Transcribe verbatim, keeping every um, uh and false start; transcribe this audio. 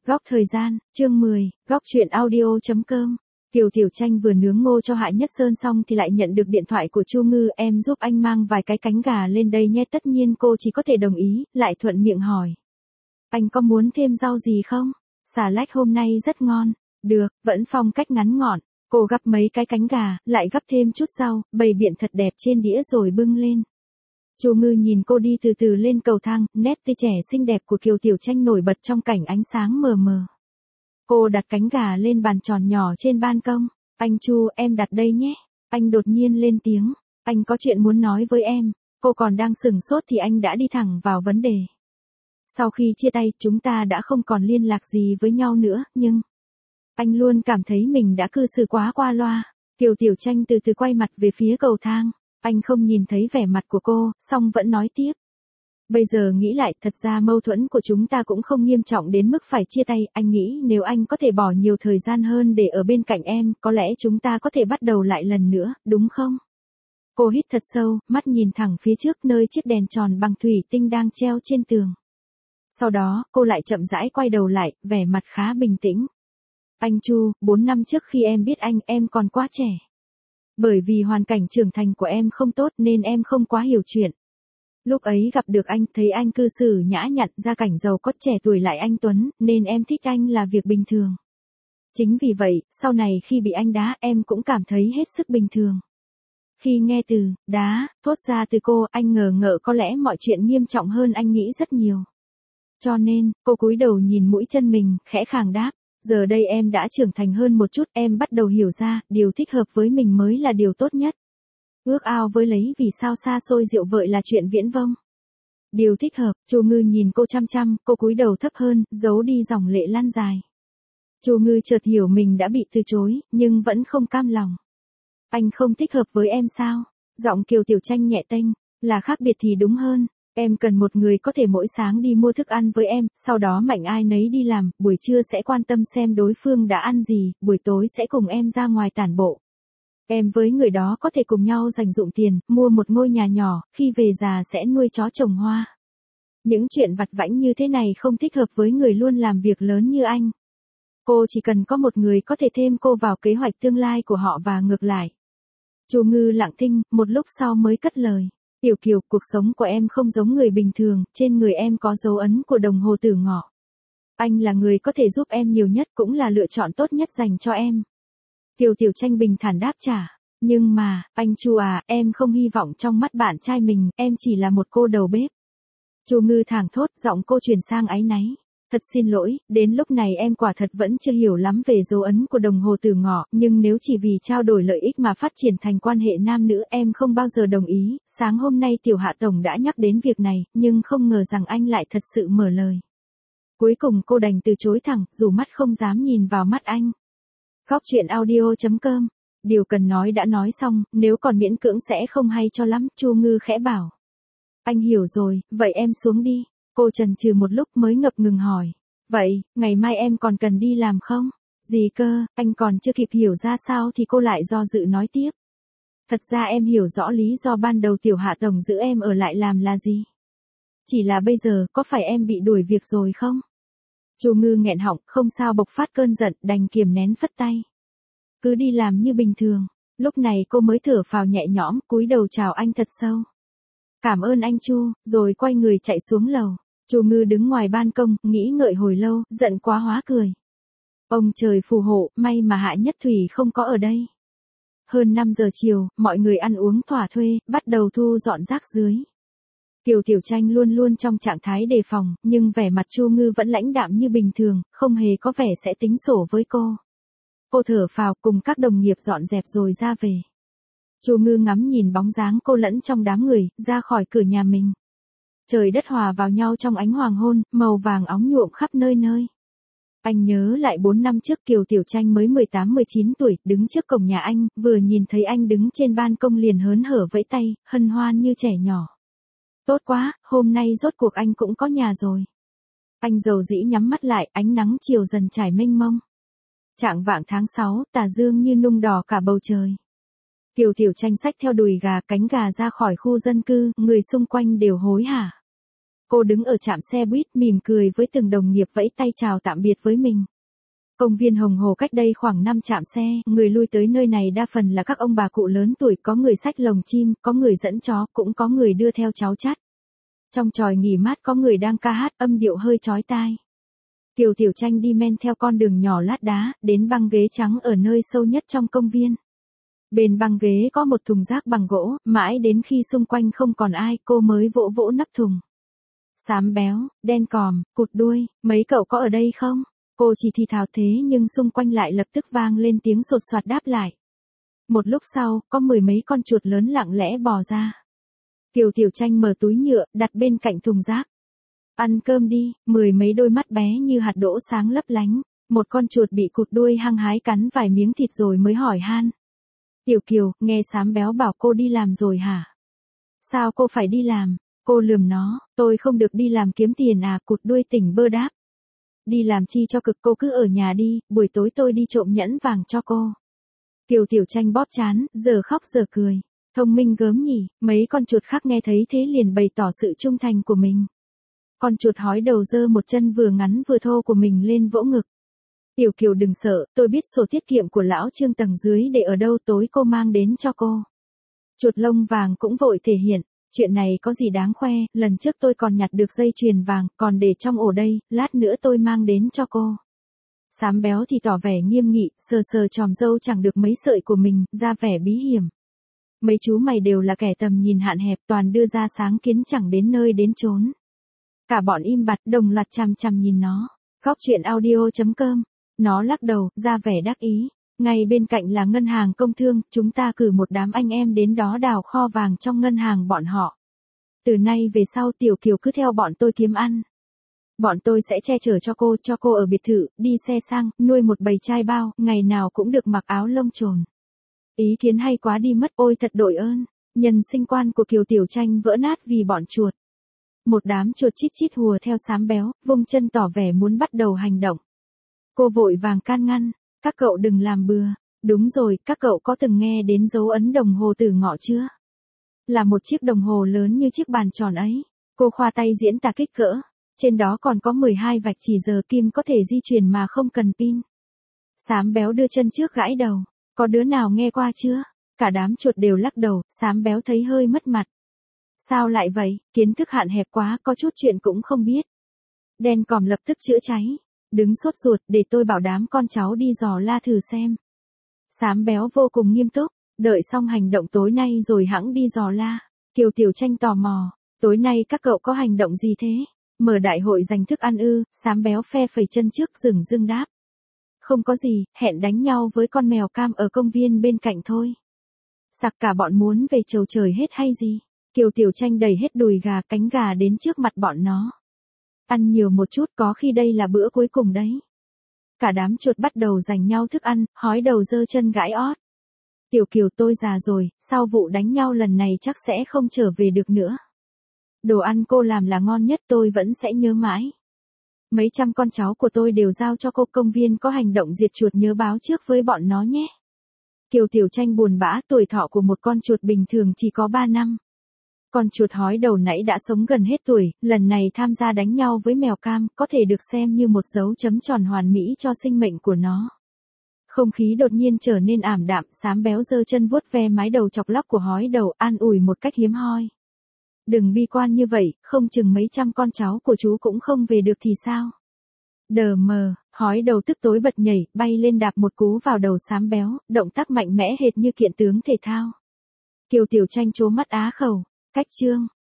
Góc thời gian, chương mười, góc truyện audio.com. Kiều Tiểu Tranh vừa nướng ngô cho Hạ Nhất Sơn xong thì lại nhận được điện thoại của Chu Ngư, em giúp anh mang vài cái cánh gà lên đây nhé. Tất nhiên cô chỉ có thể đồng ý, lại thuận miệng hỏi. Anh có muốn thêm rau gì không? Xà lách hôm nay rất ngon. Được, vẫn phong cách ngắn ngọn. Cô gắp mấy cái cánh gà, lại gắp thêm chút rau, bày biện thật đẹp trên đĩa rồi bưng lên. Chu Ngư nhìn cô đi từ từ lên cầu thang, nét tươi trẻ xinh đẹp của Kiều Tiểu Tranh nổi bật trong cảnh ánh sáng mờ mờ. Cô đặt cánh gà lên bàn tròn nhỏ trên ban công. Anh Chu, em đặt đây nhé. Anh đột nhiên lên tiếng. Anh có chuyện muốn nói với em. Cô còn đang sửng sốt thì anh đã đi thẳng vào vấn đề. Sau khi chia tay, chúng ta đã không còn liên lạc gì với nhau nữa, nhưng anh luôn cảm thấy mình đã cư xử quá qua loa. Kiều Tiểu Tranh từ từ quay mặt về phía cầu thang. Anh không nhìn thấy vẻ mặt của cô, song vẫn nói tiếp. Bây giờ nghĩ lại, thật ra mâu thuẫn của chúng ta cũng không nghiêm trọng đến mức phải chia tay. Anh nghĩ nếu anh có thể bỏ nhiều thời gian hơn để ở bên cạnh em, có lẽ chúng ta có thể bắt đầu lại lần nữa, đúng không? Cô hít thật sâu, mắt nhìn thẳng phía trước nơi chiếc đèn tròn bằng thủy tinh đang treo trên tường. Sau đó, cô lại chậm rãi quay đầu lại, vẻ mặt khá bình tĩnh. Anh Chu, bốn năm trước khi em biết anh, em còn quá trẻ. Bởi vì hoàn cảnh trưởng thành của em không tốt nên em không quá hiểu chuyện. Lúc ấy gặp được anh, thấy anh cư xử nhã nhặn, gia cảnh giàu có, trẻ tuổi lại anh tuấn, nên em thích anh là việc bình thường. Chính vì vậy, sau này khi bị anh đá, em cũng cảm thấy hết sức bình thường. Khi nghe từ đá thốt ra từ cô, anh ngờ ngợ có lẽ mọi chuyện nghiêm trọng hơn anh nghĩ rất nhiều. Cho nên, cô cúi đầu nhìn mũi chân mình, khẽ khàng đáp. Giờ đây em đã trưởng thành hơn một chút, em bắt đầu hiểu ra, điều thích hợp với mình mới là điều tốt nhất. Ước ao với lấy vì sao xa xôi rượu vợi là chuyện viễn vông. Điều thích hợp, Chu Ngư nhìn cô chăm chăm, cô cúi đầu thấp hơn, giấu đi dòng lệ lan dài. Chu Ngư chợt hiểu mình đã bị từ chối, nhưng vẫn không cam lòng. Anh không thích hợp với em sao? Giọng Kiều Tiểu Tranh nhẹ tênh, là khác biệt thì đúng hơn. Em cần một người có thể mỗi sáng đi mua thức ăn với em, sau đó mạnh ai nấy đi làm, buổi trưa sẽ quan tâm xem đối phương đã ăn gì, buổi tối sẽ cùng em ra ngoài tản bộ. Em với người đó có thể cùng nhau dành dụm tiền, mua một ngôi nhà nhỏ, khi về già sẽ nuôi chó trồng hoa. Những chuyện vặt vãnh như thế này không thích hợp với người luôn làm việc lớn như anh. Cô chỉ cần có một người có thể thêm cô vào kế hoạch tương lai của họ và ngược lại. Chu Ngư lặng thinh, một lúc sau mới cất lời. Tiểu Kiều, cuộc sống của em không giống người bình thường, trên người em có dấu ấn của đồng hồ tử ngọ. Anh là người có thể giúp em nhiều nhất, cũng là lựa chọn tốt nhất dành cho em. Kiều Tiểu Tranh bình thản đáp trả. Nhưng mà, anh Chu à, em không hy vọng trong mắt bạn trai mình, em chỉ là một cô đầu bếp. Chu Ngư thảng thốt, giọng cô chuyển sang áy náy. Thật xin lỗi, đến lúc này em quả thật vẫn chưa hiểu lắm về dấu ấn của đồng hồ tử ngọ, nhưng nếu chỉ vì trao đổi lợi ích mà phát triển thành quan hệ nam nữ em không bao giờ đồng ý. Sáng hôm nay Tiểu Hạ Tổng đã nhắc đến việc này, nhưng không ngờ rằng anh lại thật sự mở lời. Cuối cùng cô đành từ chối thẳng, dù mắt không dám nhìn vào mắt anh. Góc truyện audio.com. Điều cần nói đã nói xong, nếu còn miễn cưỡng sẽ không hay cho lắm, Chu Ngư khẽ bảo. Anh hiểu rồi, vậy em xuống đi. Cô chần chừ một lúc mới ngập ngừng hỏi. Vậy, ngày mai em còn cần đi làm không? Gì cơ, anh còn chưa kịp hiểu ra sao thì cô lại do dự nói tiếp. Thật ra em hiểu rõ lý do ban đầu Tiểu Hạ Tổng giữ em ở lại làm là gì. Chỉ là bây giờ, có phải em bị đuổi việc rồi không? Chu Ngư nghẹn họng, không sao bộc phát cơn giận, đành kiềm nén phất tay. Cứ đi làm như bình thường. Lúc này cô mới thở phào nhẹ nhõm, cúi đầu chào anh thật sâu. Cảm ơn anh Chu, rồi quay người chạy xuống lầu. Chu Ngư đứng ngoài ban công, nghĩ ngợi hồi lâu, giận quá hóa cười. Ông trời phù hộ, may mà Hạ Nhất Thủy không có ở đây. Hơn năm giờ chiều, mọi người ăn uống thỏa thuê, bắt đầu thu dọn rác dưới. Kiều Tiểu Tranh luôn luôn trong trạng thái đề phòng, nhưng vẻ mặt Chu Ngư vẫn lãnh đạm như bình thường, không hề có vẻ sẽ tính sổ với cô. Cô thở phào cùng các đồng nghiệp dọn dẹp rồi ra về. Chu Ngư ngắm nhìn bóng dáng cô lẫn trong đám người, ra khỏi cửa nhà mình. Trời đất hòa vào nhau trong ánh hoàng hôn, màu vàng óng nhuộm khắp nơi nơi. Anh nhớ lại bốn năm trước Kiều Tiểu Tranh mới mười tám mười chín tuổi, đứng trước cổng nhà anh, vừa nhìn thấy anh đứng trên ban công liền hớn hở vẫy tay, hân hoan như trẻ nhỏ. Tốt quá, hôm nay rốt cuộc anh cũng có nhà rồi. Anh dầu dĩ nhắm mắt lại, ánh nắng chiều dần trải mênh mông. Trạng vạng tháng sáu, tà dương như nung đỏ cả bầu trời. Kiều Tiểu Tranh xách theo đùi gà, cánh gà ra khỏi khu dân cư, người xung quanh đều hối hả. Cô đứng ở trạm xe buýt mỉm cười với từng đồng nghiệp vẫy tay chào tạm biệt với mình. Công viên Hồng Hồ cách đây khoảng năm trạm xe, người lui tới nơi này đa phần là các ông bà cụ lớn tuổi, có người xách lồng chim, có người dẫn chó, cũng có người đưa theo cháu chắt. Trong chòi nghỉ mát có người đang ca hát, âm điệu hơi chói tai. Kiều Tiểu Tranh đi men theo con đường nhỏ lát đá, đến băng ghế trắng ở nơi sâu nhất trong công viên. Bên băng ghế có một thùng rác bằng gỗ, mãi đến khi xung quanh không còn ai, cô mới vỗ vỗ nắp thùng. Xám béo, đen còm, cụt đuôi, mấy cậu có ở đây không? Cô chỉ thì thào thế nhưng xung quanh lại lập tức vang lên tiếng sột soạt đáp lại. Một lúc sau, có mười mấy con chuột lớn lặng lẽ bò ra. Kiều Tiểu Tranh mở túi nhựa, đặt bên cạnh thùng rác. Ăn cơm đi, mười mấy đôi mắt bé như hạt đỗ sáng lấp lánh. Một con chuột bị cụt đuôi hăng hái cắn vài miếng thịt rồi mới hỏi han. Tiểu Kiều, nghe Xám béo bảo cô đi làm rồi hả? Sao cô phải đi làm? Cô lườm nó, tôi không được đi làm kiếm tiền à, cụt đuôi tỉnh bơ đáp. Đi làm chi cho cực, cô cứ ở nhà đi, buổi tối tôi đi trộm nhẫn vàng cho cô. Kiều Tiểu Tranh bóp trán, giờ khóc giờ cười. Thông minh gớm nhỉ, mấy con chuột khác nghe thấy thế liền bày tỏ sự trung thành của mình. Con chuột hói đầu giơ một chân vừa ngắn vừa thô của mình lên vỗ ngực. Tiểu Kiều đừng sợ, tôi biết sổ tiết kiệm của lão Trương tầng dưới để ở đâu, tối cô mang đến cho cô. Chuột lông vàng cũng vội thể hiện. Chuyện này có gì đáng khoe, lần trước tôi còn nhặt được dây chuyền vàng, còn để trong ổ đây, lát nữa tôi mang đến cho cô. Xám béo thì tỏ vẻ nghiêm nghị, sờ sờ chòm râu chẳng được mấy sợi của mình, ra vẻ bí hiểm. Mấy chú mày đều là kẻ tầm nhìn hạn hẹp, toàn đưa ra sáng kiến chẳng đến nơi đến chốn. Cả bọn im bặt đồng loạt chằm chằm nhìn nó. Góc chuyện audio chấm com. Nó lắc đầu, ra vẻ đắc ý. Ngay bên cạnh là ngân hàng công thương, chúng ta cử một đám anh em đến đó đào kho vàng trong ngân hàng bọn họ. Từ nay về sau Tiểu Kiều cứ theo bọn tôi kiếm ăn. Bọn tôi sẽ che chở cho cô, cho cô ở biệt thự, đi xe sang, nuôi một bầy trai bao, ngày nào cũng được mặc áo lông trồn. Ý kiến hay quá đi mất, ôi thật đội ơn. Nhân sinh quan của Kiều Tiểu Tranh vỡ nát vì bọn chuột. Một đám chuột chít chít hùa theo Xám béo, vung chân tỏ vẻ muốn bắt đầu hành động. Cô vội vàng can ngăn. Các cậu đừng làm bừa. Đúng rồi, các cậu có từng nghe đến dấu ấn đồng hồ tử ngọ chưa? Là một chiếc đồng hồ lớn như chiếc bàn tròn ấy. Cô khoa tay diễn tả kích cỡ. Trên đó còn có mười hai vạch chỉ giờ kim có thể di chuyển mà không cần pin. Xám béo đưa chân trước gãi đầu. Có đứa nào nghe qua chưa? Cả đám chuột đều lắc đầu, Xám béo thấy hơi mất mặt. Sao lại vậy, kiến thức hạn hẹp quá, có chút chuyện cũng không biết. Đen còm lập tức chữa cháy. Đứng sốt ruột, để tôi bảo đám con cháu đi dò la thử xem. Xám béo vô cùng nghiêm túc, đợi xong hành động tối nay rồi hẵng đi dò la. Kiều Tiểu Tranh tò mò, tối nay các cậu có hành động gì thế? Mở đại hội giành thức ăn ư? Xám béo phe phẩy chân trước dừng dưng đáp. Không có gì, hẹn đánh nhau với con mèo cam ở công viên bên cạnh thôi. Sặc cả bọn muốn về chầu trời hết hay gì? Kiều Tiểu Tranh đẩy hết đùi gà cánh gà đến trước mặt bọn nó. Ăn nhiều một chút, có khi đây là bữa cuối cùng đấy. Cả đám chuột bắt đầu giành nhau thức ăn, hói đầu giơ chân gãi ót. Tiểu Kiều tôi già rồi, sau vụ đánh nhau lần này chắc sẽ không trở về được nữa. Đồ ăn cô làm là ngon nhất, tôi vẫn sẽ nhớ mãi. Mấy trăm con cháu của tôi đều giao cho cô, công viên có hành động diệt chuột nhớ báo trước với bọn nó nhé. Kiều Tiểu Tranh buồn bã, tuổi thọ của một con chuột bình thường chỉ có ba năm. Con chuột hói đầu nãy đã sống gần hết tuổi, lần này tham gia đánh nhau với mèo cam, có thể được xem như một dấu chấm tròn hoàn mỹ cho sinh mệnh của nó. Không khí đột nhiên trở nên ảm đạm, Xám béo giơ chân vuốt ve mái đầu chọc lóc của hói đầu, an ủi một cách hiếm hoi. Đừng bi quan như vậy, không chừng mấy trăm con cháu của chú cũng không về được thì sao? Đờ mờ, hói đầu tức tối bật nhảy, bay lên đạp một cú vào đầu Xám béo, động tác mạnh mẽ hệt như kiện tướng thể thao. Kiều Tiểu Tranh trố mắt á khẩu. Cách chương